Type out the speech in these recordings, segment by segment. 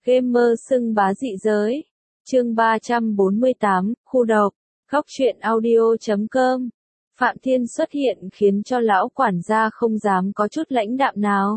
Gamer xưng bá dị giới. Chương 348, khu độc. Góc truyện audio.com. Phạm Thiên xuất hiện khiến cho lão quản gia không dám có chút lãnh đạm nào.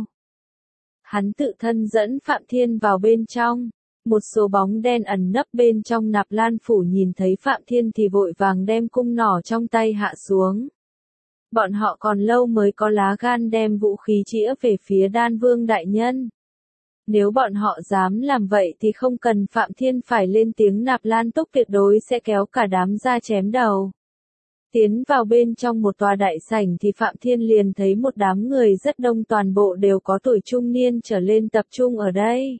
Hắn tự thân dẫn Phạm Thiên vào bên trong. Một số bóng đen ẩn nấp bên trong Nạp Lan phủ nhìn thấy Phạm Thiên thì vội vàng đem cung nỏ trong tay hạ xuống. Bọn họ còn lâu mới có lá gan đem vũ khí chĩa về phía Đan Vương đại nhân. Nếu bọn họ dám làm vậy thì không cần Phạm Thiên phải lên tiếng, Nạp Lan Túc tuyệt đối sẽ kéo cả đám ra chém đầu. Tiến vào bên trong một tòa đại sảnh thì Phạm Thiên liền thấy một đám người rất đông, toàn bộ đều có tuổi trung niên trở lên tập trung ở đây.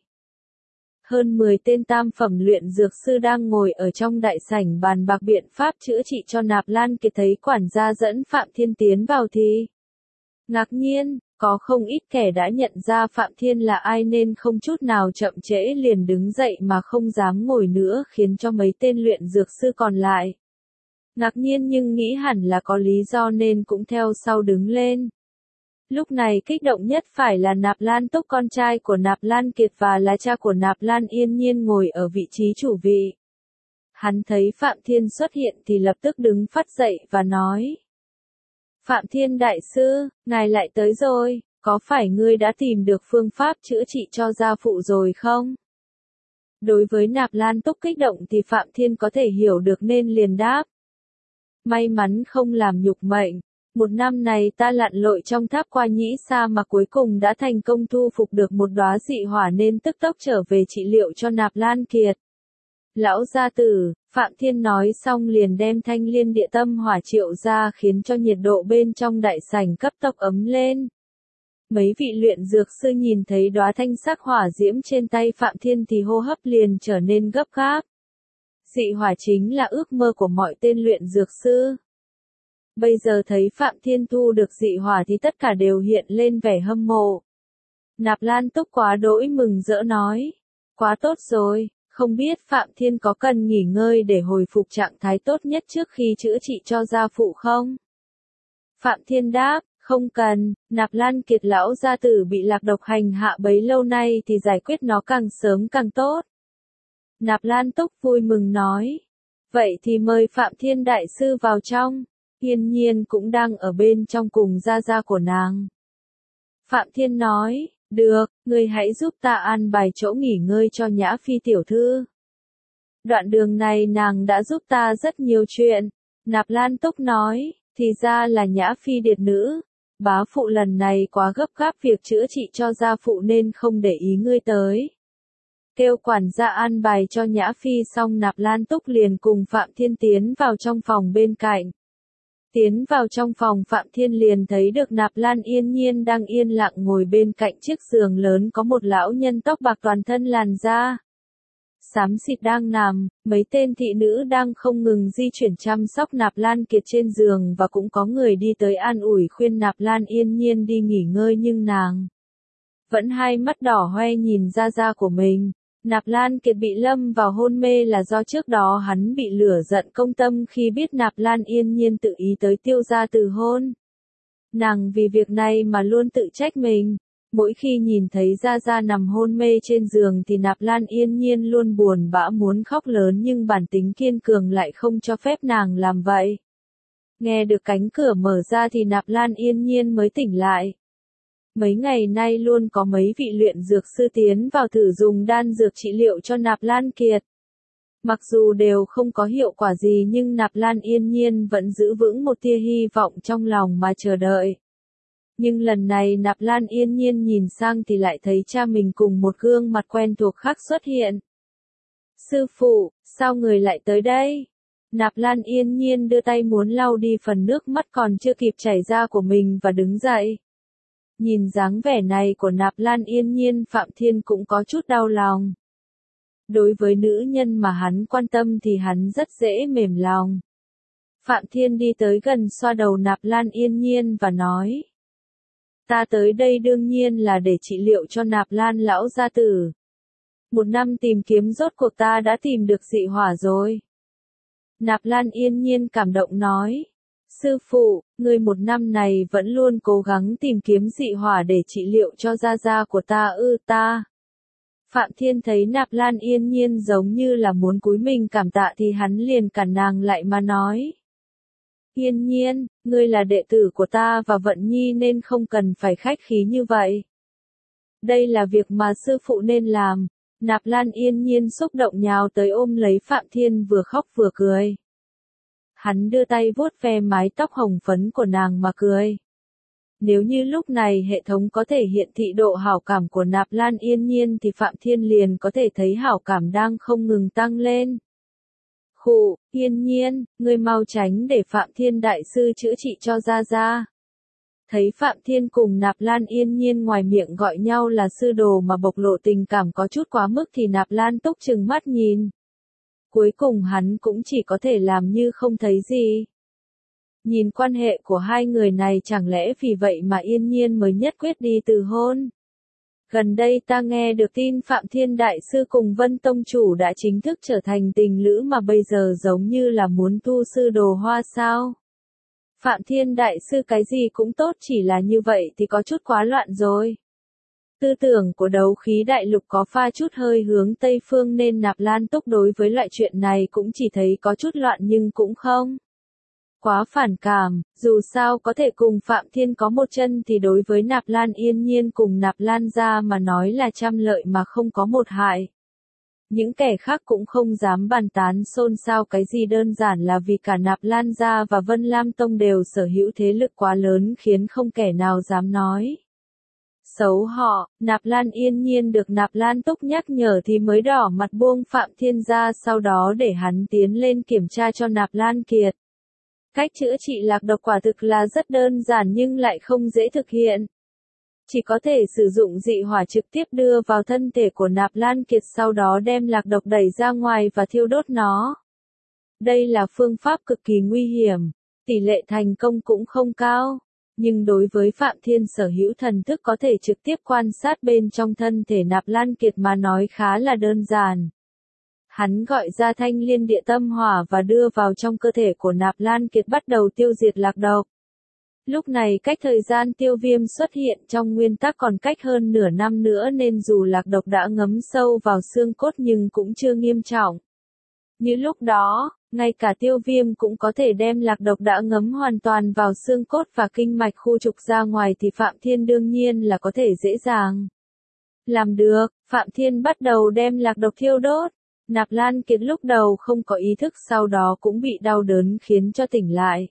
Hơn 10 tên tam phẩm luyện dược sư đang ngồi ở trong đại sảnh bàn bạc biện pháp chữa trị cho Nạp Lan Kiệt. Thấy quản gia dẫn Phạm Thiên tiến vào thì ngạc nhiên, có không ít kẻ đã nhận ra Phạm Thiên là ai nên không chút nào chậm trễ liền đứng dậy mà không dám ngồi nữa, khiến cho mấy tên luyện dược sư còn lại ngạc nhiên nhưng nghĩ hẳn là có lý do nên cũng theo sau đứng lên. Lúc này kích động nhất phải là Nạp Lan Túc, con trai của Nạp Lan Kiệt và là cha của Nạp Lan Yên Nhiên ngồi ở vị trí chủ vị. Hắn thấy Phạm Thiên xuất hiện thì lập tức đứng phắt dậy và nói: Phạm Thiên đại sư, ngài lại tới rồi, có phải ngươi đã tìm được phương pháp chữa trị cho gia phụ rồi không? Đối với Nạp Lan Túc kích động thì Phạm Thiên có thể hiểu được nên liền đáp: May mắn không làm nhục mệnh. Một năm này ta lặn lội trong tháp qua Nhĩ Sa mà cuối cùng đã thành công thu phục được một đóa dị hỏa nên tức tốc trở về trị liệu cho Nạp Lan Kiệt. Lão gia tử, Phạm Thiên nói xong liền đem thanh liên địa tâm hỏa triệu ra, khiến cho nhiệt độ bên trong đại sảnh cấp tốc ấm lên. Mấy vị luyện dược sư nhìn thấy đóa thanh sắc hỏa diễm trên tay Phạm Thiên thì hô hấp liền trở nên gấp gáp. Dị hỏa chính là ước mơ của mọi tên luyện dược sư. Bây giờ thấy Phạm Thiên thu được dị hỏa thì tất cả đều hiện lên vẻ hâm mộ. Nạp Lan Túc quá đỗi mừng rỡ nói: Quá tốt rồi, không biết Phạm Thiên có cần nghỉ ngơi để hồi phục trạng thái tốt nhất trước khi chữa trị cho gia phụ không? Phạm Thiên đáp: Không cần, Nạp Lan Kiệt lão gia tử bị lạc độc hành hạ bấy lâu nay thì giải quyết nó càng sớm càng tốt. Nạp Lan Túc vui mừng nói: Vậy thì mời Phạm Thiên đại sư vào trong. Yên Nhiên cũng đang ở bên trong cùng gia gia của nàng. Phạm Thiên nói: Được, ngươi hãy giúp ta an bài chỗ nghỉ ngơi cho Nhã Phi tiểu thư. Đoạn đường này nàng đã giúp ta rất nhiều chuyện. Nạp Lan Túc nói: Thì ra là Nhã Phi điệt nữ. Bá phụ lần này quá gấp gáp việc chữa trị cho gia phụ nên không để ý ngươi tới. Kêu quản gia an bài cho Nhã Phi xong, Nạp Lan Túc liền cùng Phạm Thiên tiến vào trong phòng bên cạnh. Tiến vào trong phòng, Phạm Thiên liền thấy được Nạp Lan Yên Nhiên đang yên lặng ngồi bên cạnh chiếc giường lớn, có một lão nhân tóc bạc toàn thân làn da xám xịt đang nằm, mấy tên thị nữ đang không ngừng di chuyển chăm sóc Nạp Lan Kiệt trên giường và cũng có người đi tới an ủi khuyên Nạp Lan Yên Nhiên đi nghỉ ngơi, nhưng nàng vẫn hai mắt đỏ hoe nhìn gia gia của mình. Nạp Lan Kiệt bị lâm vào hôn mê là do trước đó hắn bị lửa giận công tâm khi biết Nạp Lan Yên Nhiên tự ý tới Tiêu gia từ hôn. Nàng vì việc này mà luôn tự trách mình. Mỗi khi nhìn thấy gia gia nằm hôn mê trên giường thì Nạp Lan Yên Nhiên luôn buồn bã muốn khóc lớn, nhưng bản tính kiên cường lại không cho phép nàng làm vậy. Nghe được cánh cửa mở ra thì Nạp Lan Yên Nhiên mới tỉnh lại. Mấy ngày nay luôn có mấy vị luyện dược sư tiến vào thử dùng đan dược trị liệu cho Nạp Lan Kiệt. Mặc dù đều không có hiệu quả gì nhưng Nạp Lan Yên Nhiên vẫn giữ vững một tia hy vọng trong lòng mà chờ đợi. Nhưng lần này Nạp Lan Yên Nhiên nhìn sang thì lại thấy cha mình cùng một gương mặt quen thuộc khác xuất hiện. Sư phụ, sao người lại tới đây? Nạp Lan Yên Nhiên đưa tay muốn lau đi phần nước mắt còn chưa kịp chảy ra của mình và đứng dậy. Nhìn dáng vẻ này của Nạp Lan Yên Nhiên, Phạm Thiên cũng có chút đau lòng. Đối với nữ nhân mà hắn quan tâm thì hắn rất dễ mềm lòng. Phạm Thiên đi tới gần xoa đầu Nạp Lan Yên Nhiên và nói: Ta tới đây đương nhiên là để trị liệu cho Nạp Lan lão gia tử. Một năm tìm kiếm rốt cuộc ta đã tìm được dị hỏa rồi. Nạp Lan Yên Nhiên cảm động nói: Sư phụ, người một năm này vẫn luôn cố gắng tìm kiếm dị hỏa để trị liệu cho gia gia của ta ư? Ta Phạm Thiên thấy Nạp Lan Yên Nhiên giống như là muốn cúi mình cảm tạ thì hắn liền cản nàng lại mà nói. Yên Nhiên, ngươi là đệ tử của ta và Vận Nhi nên không cần phải khách khí như vậy. Đây là việc mà sư phụ nên làm. Nạp Lan Yên Nhiên xúc động nhào tới ôm lấy Phạm Thiên vừa khóc vừa cười. Hắn đưa tay vuốt ve mái tóc hồng phấn của nàng mà cười. Nếu như lúc này hệ thống có thể hiện thị độ hảo cảm của Nạp Lan Yên Nhiên thì Phạm Thiên liền có thể thấy hảo cảm đang không ngừng tăng lên. Khụ, Yên Nhiên, ngươi mau tránh để Phạm Thiên đại sư chữa trị cho ra. Thấy Phạm Thiên cùng Nạp Lan Yên Nhiên ngoài miệng gọi nhau là sư đồ mà bộc lộ tình cảm có chút quá mức thì Nạp Lan Túc trừng mắt nhìn. Cuối cùng hắn cũng chỉ có thể làm như không thấy gì. Nhìn quan hệ của hai người này chẳng lẽ vì vậy mà Yên Nhiên mới nhất quyết đi từ hôn. Gần đây ta nghe được tin Phạm Thiên Đại Sư cùng Vân Tông Chủ đã chính thức trở thành tình lữ mà bây giờ giống như là muốn tu sư đồ hoa sao. Phạm Thiên Đại Sư cái gì cũng tốt chỉ là như vậy thì có chút quá loạn rồi. Tư tưởng của đấu khí đại lục có pha chút hơi hướng Tây Phương nên Nạp Lan Túc đối với loại chuyện này cũng chỉ thấy có chút loạn nhưng cũng không quá phản cảm, dù sao có thể cùng Phạm Thiên có một chân thì đối với Nạp Lan Yên Nhiên cùng Nạp Lan gia mà nói là trăm lợi mà không có một hại. Những kẻ khác cũng không dám bàn tán xôn xao cái gì đơn giản là vì cả Nạp Lan gia và Vân Lam Tông đều sở hữu thế lực quá lớn khiến không kẻ nào dám nói xấu họ. Nạp Lan Yên Nhiên được Nạp Lan Túc nhắc nhở thì mới đỏ mặt buông Phạm Thiên ra, sau đó để hắn tiến lên kiểm tra cho Nạp Lan Kiệt. Cách chữa trị lạc độc quả thực là rất đơn giản nhưng lại không dễ thực hiện. Chỉ có thể sử dụng dị hỏa trực tiếp đưa vào thân thể của Nạp Lan Kiệt, sau đó đem lạc độc đẩy ra ngoài và thiêu đốt nó. Đây là phương pháp cực kỳ nguy hiểm, tỷ lệ thành công cũng không cao. Nhưng đối với Phạm Thiên sở hữu thần thức có thể trực tiếp quan sát bên trong thân thể Nạp Lan Kiệt mà nói khá là đơn giản. Hắn gọi ra thanh liên địa tâm hỏa và đưa vào trong cơ thể của Nạp Lan Kiệt bắt đầu tiêu diệt lạc độc. Lúc này cách thời gian tiêu viêm xuất hiện trong nguyên tắc còn cách hơn nửa năm nữa nên dù lạc độc đã ngấm sâu vào xương cốt nhưng cũng chưa nghiêm trọng. Như lúc đó, ngay cả tiêu viêm cũng có thể đem lạc độc đã ngấm hoàn toàn vào xương cốt và kinh mạch khu trục ra ngoài thì Phạm Thiên đương nhiên là có thể dễ dàng làm được. Phạm Thiên bắt đầu đem lạc độc thiêu đốt. Nạp Lan Kiệt lúc đầu không có ý thức, sau đó cũng bị đau đớn khiến cho tỉnh lại.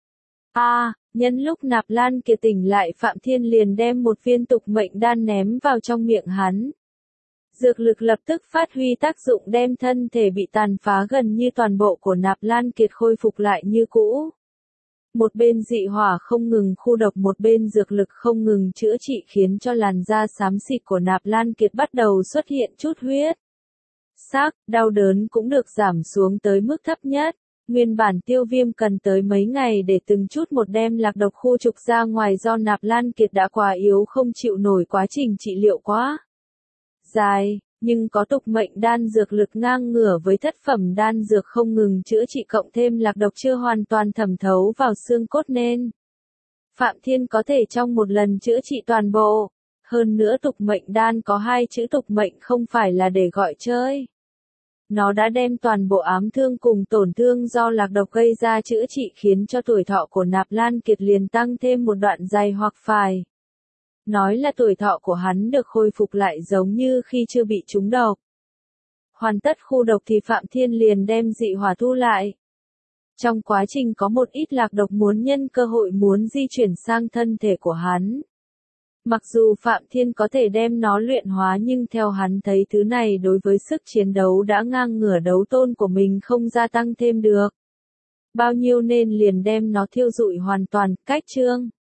Nhân lúc Nạp Lan Kiệt tỉnh lại, Phạm Thiên liền đem một viên tục mệnh đan ném vào trong miệng hắn. Dược lực lập tức phát huy tác dụng đem thân thể bị tàn phá gần như toàn bộ của Nạp Lan Kiệt khôi phục lại như cũ. Một bên dị hỏa không ngừng khu độc, một bên dược lực không ngừng chữa trị khiến cho làn da xám xịt của Nạp Lan Kiệt bắt đầu xuất hiện chút huyết sắc, đau đớn cũng được giảm xuống tới mức thấp nhất. Nguyên bản tiêu viêm cần tới mấy ngày để từng chút một đem lạc độc khu trục ra ngoài do Nạp Lan Kiệt đã quá yếu không chịu nổi quá trình trị liệu quá dài, nhưng có tục mệnh đan dược lực ngang ngửa với thất phẩm đan dược không ngừng chữa trị cộng thêm lạc độc chưa hoàn toàn thẩm thấu vào xương cốt nên Phạm Thiên có thể trong một lần chữa trị toàn bộ. Hơn nữa tục mệnh đan có hai chữ tục mệnh không phải là để gọi chơi. Nó đã đem toàn bộ ám thương cùng tổn thương do lạc độc gây ra chữa trị khiến cho tuổi thọ của Nạp Lan Kiệt liền tăng thêm một đoạn dài, hoặc phải nói là tuổi thọ của hắn được khôi phục lại giống như khi chưa bị trúng độc. Hoàn tất khu độc thì Phạm Thiên liền đem dị hỏa thu lại. Trong quá trình có một ít lạc độc muốn nhân cơ hội muốn di chuyển sang thân thể của hắn. Mặc dù Phạm Thiên có thể đem nó luyện hóa nhưng theo hắn thấy thứ này đối với sức chiến đấu đã ngang ngửa đấu tôn của mình không gia tăng thêm được bao nhiêu nên liền đem nó thiêu rụi hoàn toàn. Cách chương